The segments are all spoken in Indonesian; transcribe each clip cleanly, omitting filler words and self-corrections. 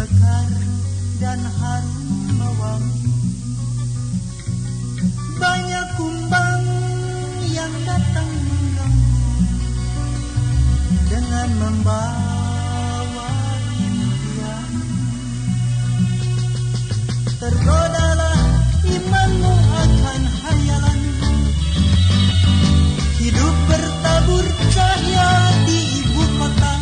mekar dan harum mewangi. Banyak kumbang yang datang mengganggu dengan membawa impian. Tergodalah imanmu akan hayalan, hidup bertabur cahaya di ibu kota.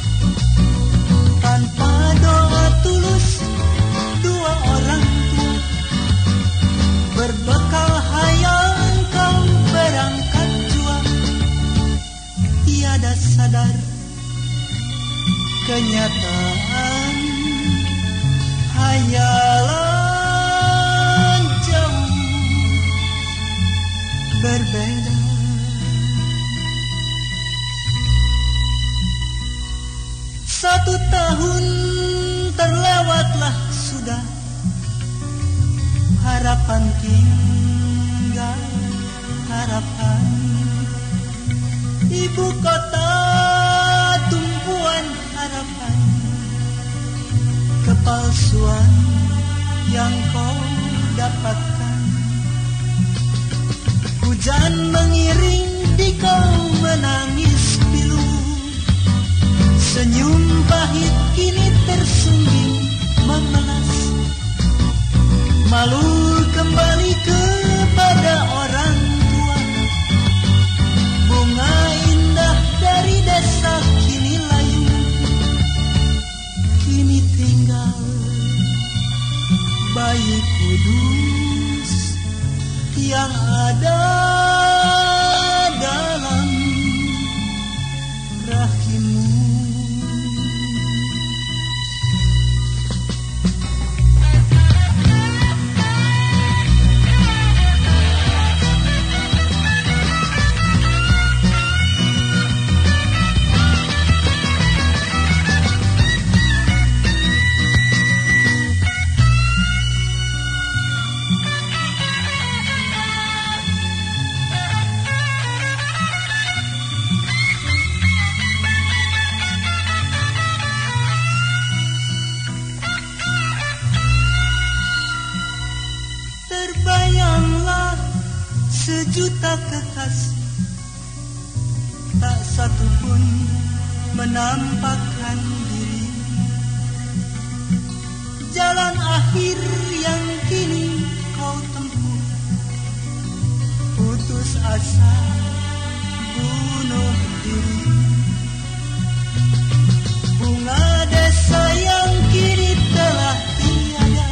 Tanpa doa tulus dua orang tua, berbekal hayal engkau berangkat jua. Tiada sadar kenyataan, hayalan jauh berbeda. Satu tahun terlewatlah sudah, harapan tinggal harapan. Ibu kota tumpuan harapan, kepalsuan yang kau dapatkan. Hujan mengiring di kau menangis pilu, senyum pahit kini tersungging memelas. Malu kembali kepada orang tua, bunga indah dari desa kini layu. Kini tinggal bayi kudus yang ada dalam rahimmu. Terbayanglah sejuta kekasih, tak satu pun menampakkan diri. Jalan akhir yang kini kau tempuh, putus asa, bunuh diri. Bunga desa yang kini telah tiada,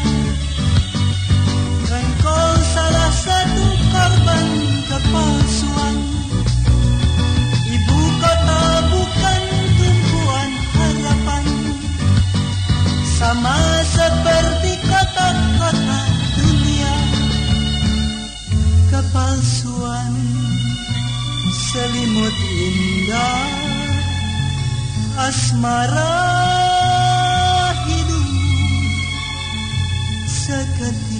engkau salah satu korban kepalsuan. Ibu kota bukan tumpuan harapan, sama seperti kota-kota dunia. Kepalsuan selimut indah, asmara hidup seketika.